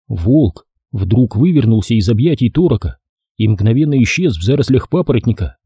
Волк вдруг вывернулся из объятий Торака и мгновенно исчез в зарослях папоротника.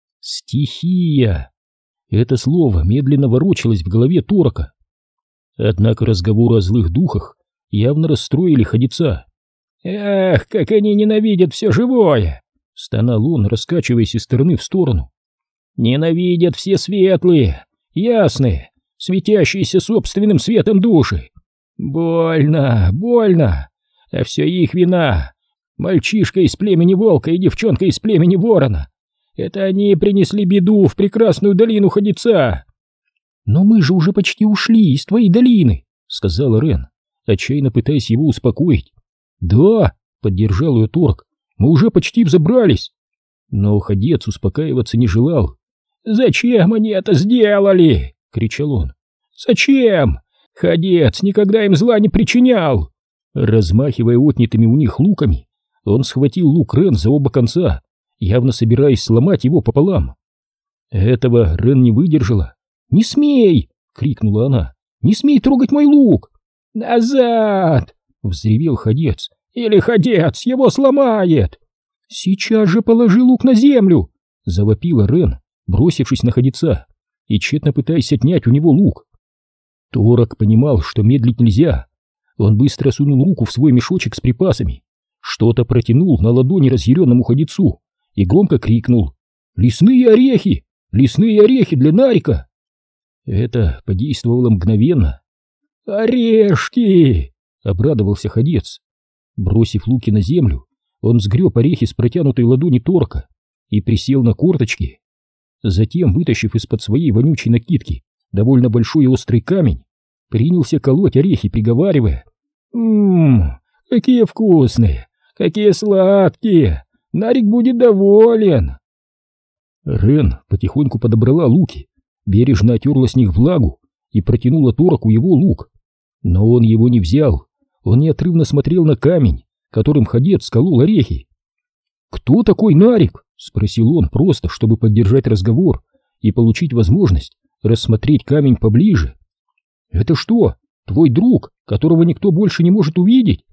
Стихия! Это слово медленно ворочалось в голове Торака. Однако разговоры о злых духах явно расстроили ходеца. «Эх, как они ненавидят все живое!» — стонал он, раскачиваясь из стороны в сторону. «Ненавидят все светлые, ясные, светящиеся собственным светом души. Больно, больно, а все их вина. Мальчишка из племени волка и девчонка из племени ворона. Это они принесли беду в прекрасную долину ходеца». «Но мы же уже почти ушли из твоей долины», — сказала Рен, отчаянно пытаясь его успокоить. «Да», — поддержал ее Торк, — «мы уже почти взобрались». Но ходец успокаиваться не желал. «Зачем они это сделали?» — кричал он. «Зачем? Ходец никогда им зла не причинял!» Размахивая отнятыми у них луками, он схватил лук Рен за оба конца, явно собираясь сломать его пополам. Этого Рен не выдержала. «Не смей!» — крикнула она. «Не смей трогать мой лук!» «Назад!» — взревел ходец. «Или ходец его сломает!» «Сейчас же положи лук на землю!» — завопила Рен, бросившись на ходеца и тщетно пытаясь отнять у него лук. Торак понимал, что медлить нельзя. Он быстро сунул руку в свой мешочек с припасами, что-то протянул на ладони разъяренному ходецу и громко крикнул: «Лесные орехи! Лесные орехи для Нарика!» Это подействовало мгновенно. «Орешки!» — обрадовался ходец. Бросив луки на землю, он сгреб орехи с протянутой ладони Торака и присел на корточки. Затем, вытащив из-под своей вонючей накидки довольно большой и острый камень, принялся колоть орехи, приговаривая: какие вкусные, какие сладкие! Нарик будет доволен!» Рен потихоньку подобрала луки, бережно отерла с них влагу и протянула Тораку его лук. Но он его не взял, он неотрывно смотрел на камень, которым ходец сколол орехи. «Кто такой Нарик?» — спросил он просто, чтобы поддержать разговор и получить возможность рассмотреть камень поближе. «Это что, твой друг, которого никто больше не может увидеть?»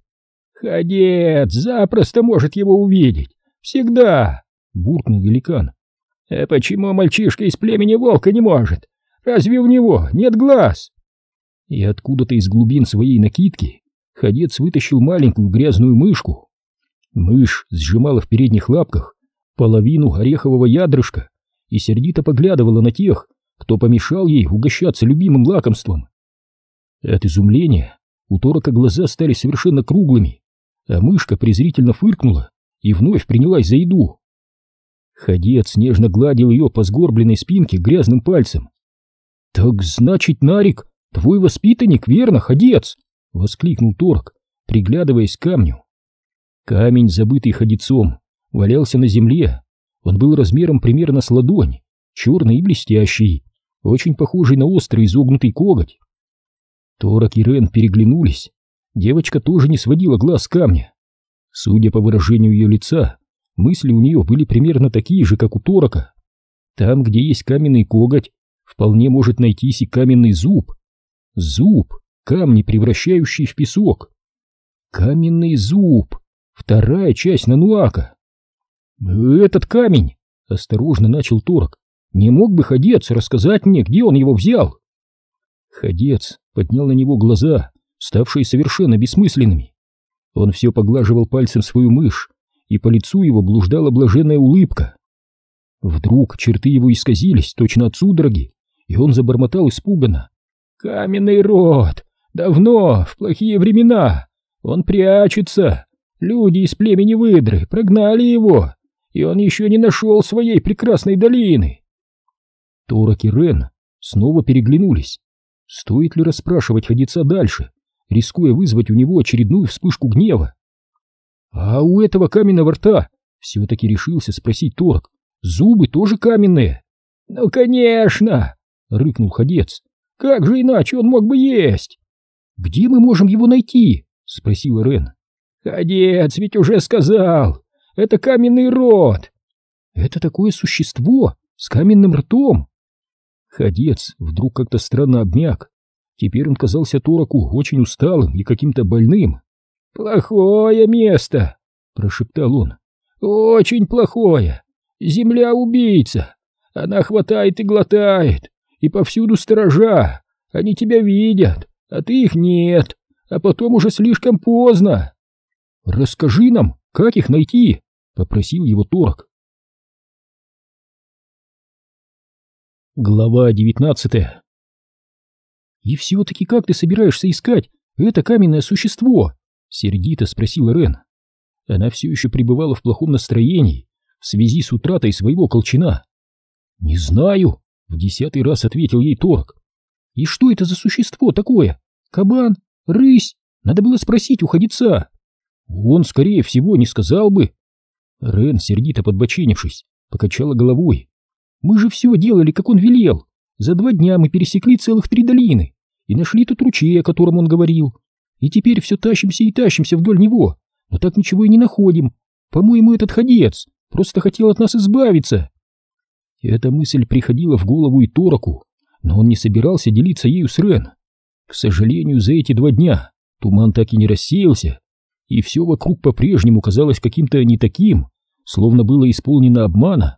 «Ходец запросто может его увидеть, всегда!» — буркнул великан. «А почему мальчишка из племени волка не может? Разве у него нет глаз?» И откуда-то из глубин своей накидки ходец вытащил маленькую грязную мышку. Мышь сжимала в передних лапках половину орехового ядрышка и сердито поглядывала на тех, кто помешал ей угощаться любимым лакомством. От изумления у Торака глаза стали совершенно круглыми, а мышка презрительно фыркнула и вновь принялась за еду. Ходец нежно гладил ее по сгорбленной спинке грязным пальцем. «Так значит, Нарик твой воспитанник, верно, ходец?» — воскликнул Торак, приглядываясь к камню. Камень, забытый ходецом, валялся на земле. Он был размером примерно с ладонь, черный и блестящий, очень похожий на острый изогнутый коготь. Торак и Рен переглянулись. Девочка тоже не сводила глаз с камня. Судя по выражению ее лица, мысли у нее были примерно такие же, как у Торака. Там, где есть каменный коготь, вполне может найтись и каменный зуб. Зуб, камни, превращающий в песок. Каменный зуб, вторая часть Нануака. «Этот камень», — осторожно начал Торак, — «не мог бы ходец рассказать мне, где он его взял?» Ходец поднял на него глаза, ставшие совершенно бессмысленными. Он все поглаживал пальцем свою мышь, и по лицу его блуждала блаженная улыбка. Вдруг черты его исказились, точно от судороги, и он забормотал испуганно: «Каменный род! Давно, в плохие времена! Он прячется! Люди из племени выдры прогнали его, и он еще не нашел своей прекрасной долины!» Торак и Рен снова переглянулись. Стоит ли расспрашивать ходеца дальше, рискуя вызвать у него очередную вспышку гнева? «А у этого каменного рта?» — все-таки решился спросить Торак. «Зубы тоже каменные?» «Ну, конечно!» — рыкнул ходец. «Как же иначе он мог бы есть?» «Где мы можем его найти?» — спросила Рен. «Ходец ведь уже сказал! Это каменный род!» «Это такое существо с каменным ртом!» Ходец вдруг как-то странно обмяк. Теперь он казался Тораку очень усталым и каким-то больным. «Плохое место», — прошептал он. «Очень плохое. Земля-убийца. Она хватает и глотает, и повсюду сторожа. Они тебя видят, а ты их нет, а потом уже слишком поздно». «Расскажи нам, как их найти?» — попросил его Торок. Глава 19. «И все-таки как ты собираешься искать это каменное существо?» — сердито спросила Рен. Она все еще пребывала в плохом настроении в связи с утратой своего колчана. «Не знаю», — в 10-й раз ответил ей Торок. «И что это за существо такое? Кабан? Рысь? Надо было спросить у ходица». «Он, скорее всего, не сказал бы». Рен, сердито подбоченившись, покачала головой. «Мы же все делали, как он велел. За 2 дня мы пересекли целых 3 долины и нашли тот ручей, о котором он говорил. И теперь все тащимся и тащимся вдоль него, но так ничего и не находим. По-моему, этот ходец просто хотел от нас избавиться». Эта мысль приходила в голову и Тороку, но он не собирался делиться ею с Рен. К сожалению, за эти 2 дня туман так и не рассеялся, и все вокруг по-прежнему казалось каким-то не таким, словно было исполнено обмана.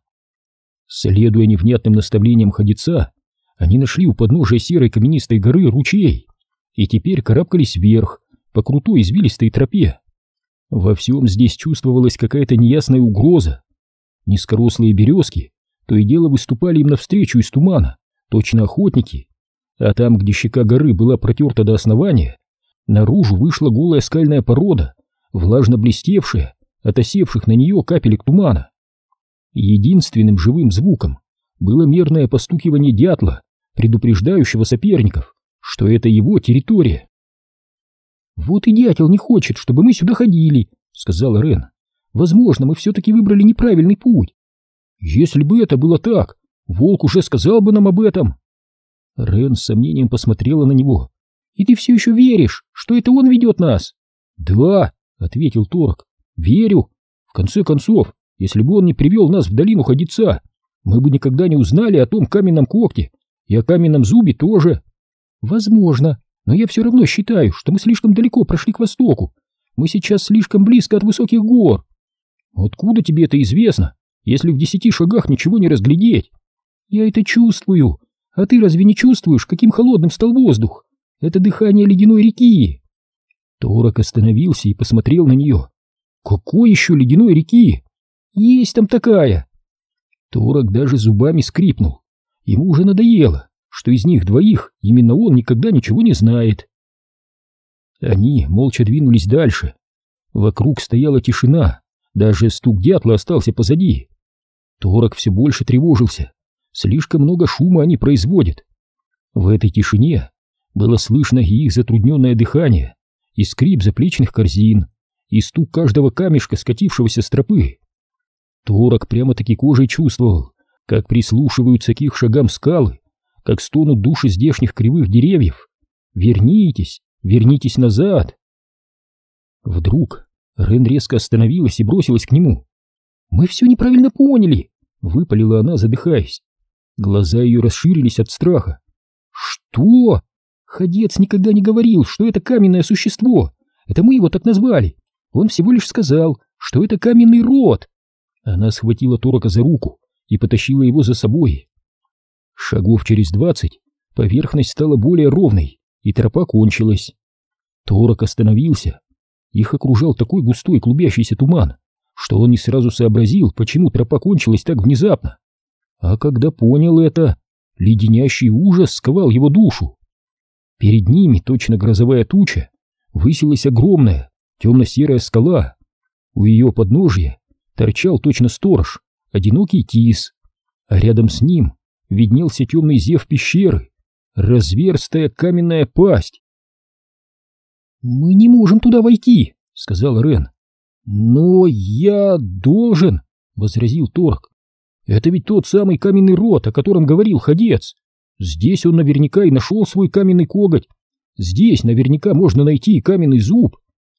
Следуя невнятным наставлениям ходица, они нашли у подножия серой каменистой горы ручей и теперь карабкались вверх по крутой извилистой тропе. Во всем здесь чувствовалась какая-то неясная угроза. Низкорослые березки то и дело выступали им навстречу из тумана, точно охотники, а там, где щека горы была протерта до основания, наружу вышла голая скальная порода, влажно блестевшая от осевших на нее капелек тумана. Единственным живым звуком было мерное постукивание дятла, предупреждающего соперников, что это его территория. «Вот и дятел не хочет, чтобы мы сюда ходили», — сказала Рен. «Возможно, мы все-таки выбрали неправильный путь». «Если бы это было так, волк уже сказал бы нам об этом». Рен с сомнением посмотрела на него. «И ты все еще веришь, что это он ведет нас?» «Да», — ответил Торок, — «верю. В конце концов, если бы он не привел нас в долину ходица, мы бы никогда не узнали о том каменном когте, и о каменном зубе тоже». «Возможно, но я все равно считаю, что мы слишком далеко прошли к востоку. Мы сейчас слишком близко от высоких гор». «Откуда тебе это известно, если в 10 шагах ничего не разглядеть?» «Я это чувствую. А ты разве не чувствуешь, каким холодным стал воздух? Это дыхание ледяной реки». Торок остановился и посмотрел на нее. «Какой еще ледяной реки?» «Есть там такая». Торок даже зубами скрипнул. Ему уже надоело, что из них двоих именно он никогда ничего не знает. Они молча двинулись дальше. Вокруг стояла тишина, даже стук дятла остался позади. Торок все больше тревожился. Слишком много шума они производят. В этой тишине было слышно и их затрудненное дыхание, и скрип заплечных корзин, и стук каждого камешка, скатившегося с тропы. Торок прямо-таки кожей чувствовал, как прислушиваются к их шагам скалы, как стонут души здешних кривых деревьев. «Вернитесь, вернитесь назад!» Вдруг Рен резко остановилась и бросилась к нему. «Мы все неправильно поняли!» — выпалила она, задыхаясь. Глаза ее расширились от страха. «Что? Ходец никогда не говорил, что это каменное существо. Это мы его так назвали. Он всего лишь сказал, что это каменный род». Она схватила Торока за руку и потащила его за собой. Шагов через 20 поверхность стала более ровной, и тропа кончилась. Торок остановился. Их окружал такой густой клубящийся туман, что он не сразу сообразил, почему тропа кончилась так внезапно. А когда понял это, леденящий ужас сковал его душу. Перед ними, точно грозовая туча, высилась огромная темно-серая скала. У ее подножия торчал точно сторож, одинокий тис, а рядом с ним виднелся темный зев пещеры, разверстая каменная пасть. «Мы не можем туда войти», — сказал Рен. «Но я должен», — возразил Торок. «Это ведь тот самый каменный род, о котором говорил ходец. Здесь он наверняка и нашел свой каменный коготь. Здесь наверняка можно найти каменный зуб».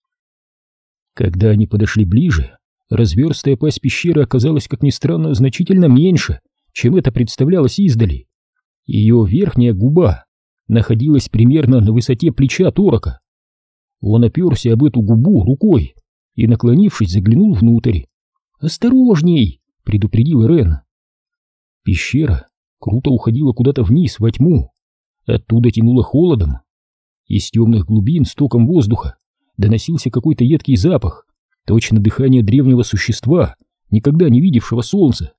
Когда они подошли ближе, разверстая пасть пещеры оказалась, как ни странно, значительно меньше, чем это представлялось издали. Ее верхняя губа находилась примерно на высоте плеча Торока. Он оперся об эту губу рукой и, наклонившись, заглянул внутрь. «Осторожней!» — предупредил Рен. Пещера круто уходила куда-то вниз, во тьму. Оттуда тянуло холодом. Из темных глубин с током воздуха доносился какой-то едкий запах, точно дыхание древнего существа, никогда не видевшего солнца.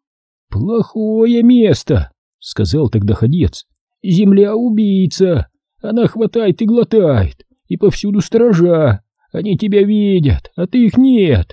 «Плохое место!» — сказал тогда ходец. «Земля убийца! Она хватает и глотает, и повсюду сторожа. Они тебя видят, а ты их нет!»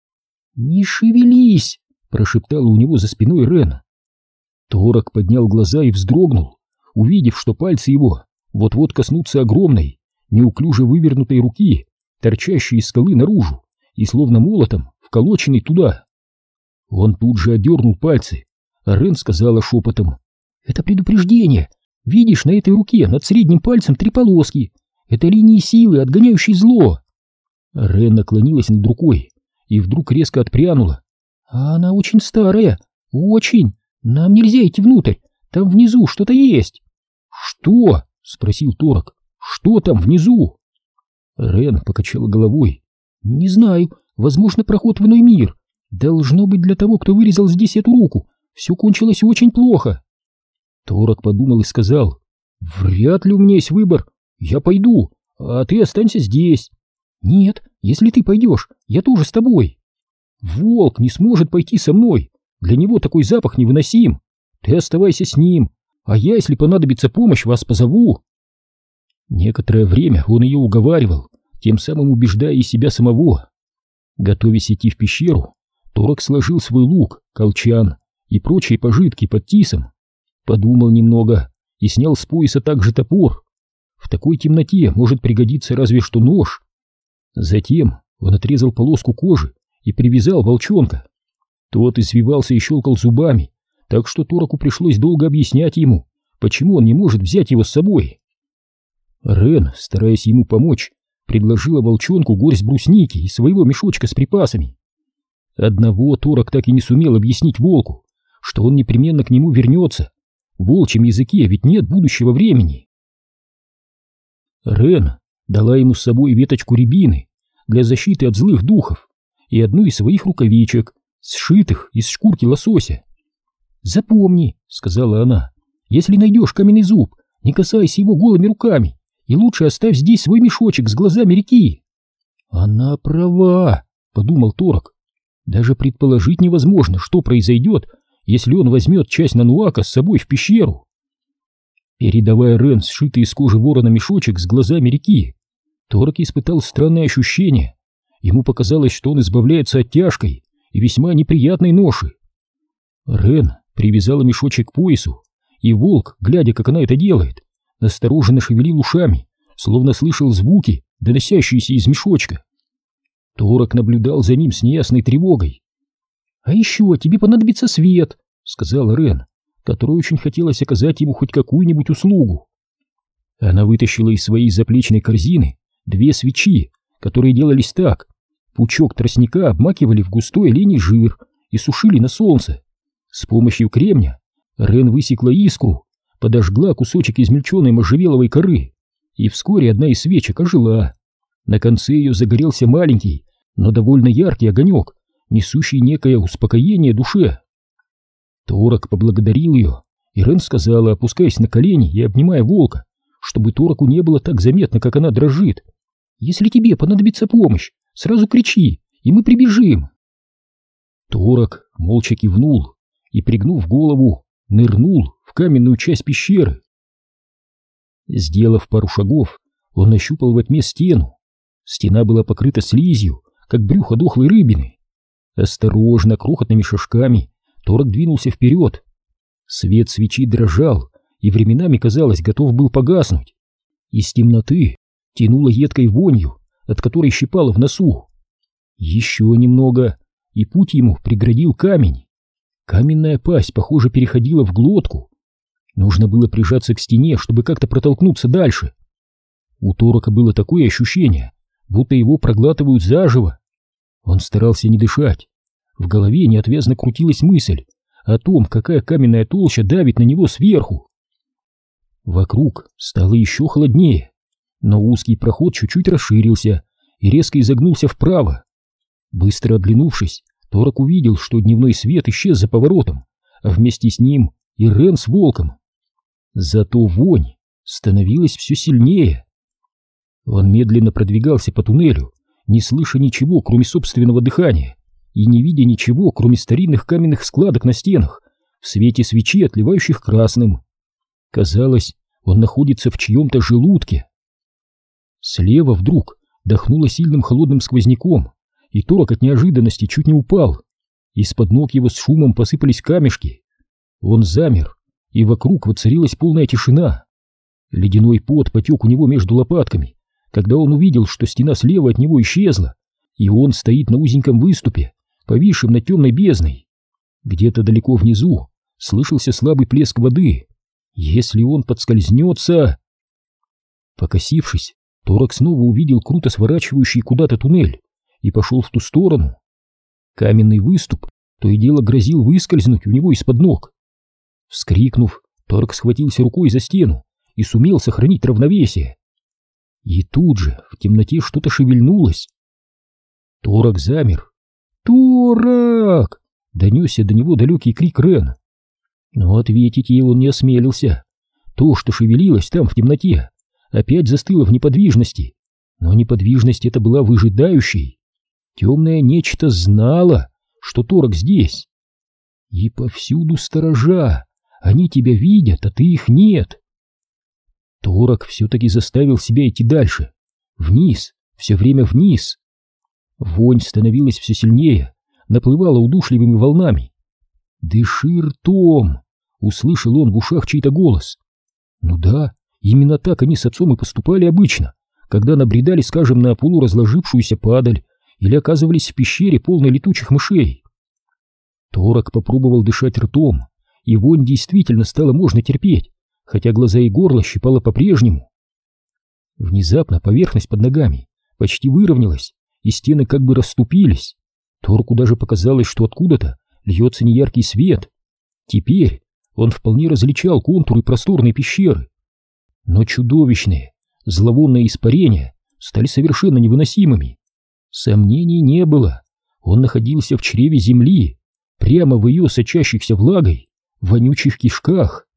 «Не шевелись!» — прошептала у него за спиной Рен. Торок поднял глаза и вздрогнул, увидев, что пальцы его вот-вот коснутся огромной, неуклюже вывернутой руки, торчащей из скалы наружу и словно молотом вколоченной туда. Он тут же отдернул пальцы, а Рен сказала шепотом: «Это предупреждение. Видишь, на этой руке над средним пальцем 3 полоски. Это линии силы, отгоняющие зло». Рен наклонилась над рукой и вдруг резко отпрянула. «А она очень старая, очень. Нам нельзя идти внутрь, там внизу что-то есть». «Что?» — спросил Торок. «Что там внизу?» Рен покачала головой. «Не знаю, возможно, проход в иной мир. Должно быть, для того, кто вырезал здесь эту руку, все кончилось очень плохо». Торок подумал и сказал: «Вряд ли у меня есть выбор. Я пойду, а ты останься здесь». «Нет, если ты пойдешь, я тоже с тобой». «Волк не сможет пойти со мной. Для него такой запах невыносим. Ты оставайся с ним, а я, если понадобится помощь, вас позову». Некоторое время он ее уговаривал, тем самым убеждая и себя самого. Готовясь идти в пещеру, Торок сложил свой лук, колчан и прочие пожитки под тисом, подумал немного и снял с пояса также топор. В такой темноте может пригодиться разве что нож. Затем он отрезал полоску кожи и привязал волчонка. Тот извивался и щелкал зубами, так что Тороку пришлось долго объяснять ему, почему он не может взять его с собой. Рен, стараясь ему помочь, предложила волчонку горсть брусники из своего мешочка с припасами. Одного Торок так и не сумел объяснить волку, что он непременно к нему вернется. В волчьем языке ведь нет будущего времени. Рен дала ему с собой веточку рябины для защиты от злых духов и одну из своих рукавичек, сшитых из шкурки лосося. «Запомни», — сказала она, — «если найдешь каменный зуб, не касайся его голыми руками, и лучше оставь здесь свой мешочек с глазами реки». «Она права», — подумал Торок. «Даже предположить невозможно, что произойдет, если он возьмет часть Нануака с собой в пещеру». Передавая Рен сшитый из кожи ворона мешочек с глазами реки, Торок испытал странное ощущение. Ему показалось, что он избавляется от тяжкой и весьма неприятной ноши. Рен привязала мешочек к поясу, и волк, глядя, как она это делает, настороженно шевелил ушами, словно слышал звуки, доносящиеся из мешочка. Торок наблюдал за ним с неясной тревогой. «А еще тебе понадобится свет», — сказала Рен, которой очень хотелось оказать ему хоть какую-нибудь услугу. Она вытащила из своей заплечной корзины 2 свечи, которые делались так: пучок тростника обмакивали в густой оленей жир и сушили на солнце. С помощью кремня Рен высекла искру, подожгла кусочек измельченной можжевеловой коры, и вскоре одна из свечек ожила. На конце ее загорелся маленький, но довольно яркий огонек, несущий некое успокоение душе. Торок поблагодарил ее, и Рен сказала, опускаясь на колени и обнимая волка, чтобы Тороку не было так заметно, как она дрожит: «Если тебе понадобится помощь, сразу кричи, и мы прибежим». Торок молча кивнул и, пригнув голову, нырнул в каменную часть пещеры. Сделав пару шагов, он нащупал во тьме стену. Стена была покрыта слизью, как брюхо дохлой рыбины. Осторожно, крохотными шажками, Торок двинулся вперед. Свет свечи дрожал и временами, казалось, готов был погаснуть. Из темноты тянуло едкой вонью, от которой щипало в носу. Еще немного, и путь ему преградил камень. Каменная пасть, похоже, переходила в глотку. Нужно было прижаться к стене, чтобы как-то протолкнуться дальше. У Торока было такое ощущение, будто его проглатывают заживо. Он старался не дышать. В голове неотвязно крутилась мысль о том, какая каменная толща давит на него сверху. Вокруг стало еще холоднее. Но узкий проход чуть-чуть расширился и резко изогнулся вправо. Быстро оглянувшись, Торок увидел, что дневной свет исчез за поворотом, а вместе с ним и Рен с волком. Зато вонь становилась все сильнее. Он медленно продвигался по туннелю, не слыша ничего, кроме собственного дыхания, и не видя ничего, кроме старинных каменных складок на стенах, в свете свечи, отливающих красным. Казалось, он находится в чьем-то желудке. Слева вдруг дохнуло сильным холодным сквозняком, и Торок от неожиданности чуть не упал. Из-под ног его с шумом посыпались камешки. Он замер, и вокруг воцарилась полная тишина. Ледяной пот потек у него между лопатками, когда он увидел, что стена слева от него исчезла, и он стоит на узеньком выступе, повисшем над темной бездной. Где-то далеко внизу слышался слабый плеск воды. Если он подскользнется... Покосившись, Торок снова увидел круто сворачивающий куда-то туннель и пошел в ту сторону. Каменный выступ то и дело грозил выскользнуть у него из-под ног. Вскрикнув, Торок схватился рукой за стену и сумел сохранить равновесие. И тут же в темноте что-то шевельнулось. Торок замер. «Торок!» — донесся до него далекий крик Рен. Но ответить ей он не осмелился. То, что шевелилось там в темноте, опять застыло в неподвижности. Но неподвижность эта была выжидающей. Темное нечто знало, что Торок здесь. И повсюду сторожа. Они тебя видят, а ты их нет. Торок все-таки заставил себя идти дальше. Вниз, все время вниз. Вонь становилась все сильнее, наплывала удушливыми волнами. «Дыши ртом!» — услышал он в ушах чей-то голос. Ну да, именно так они с отцом и поступали обычно, когда набредали, скажем, на полуразложившуюся падаль или оказывались в пещере, полной летучих мышей. Торок попробовал дышать ртом, и вонь действительно стало можно терпеть, хотя глаза и горло щипало по-прежнему. Внезапно поверхность под ногами почти выровнялась, и стены как бы расступились. Торку даже показалось, что откуда-то льется неяркий свет. Теперь он вполне различал контуры просторной пещеры. Но чудовищные, зловонные испарения стали совершенно невыносимыми. Сомнений не было. Он находился в чреве земли, прямо в ее сочащихся влагой вонючих кишках.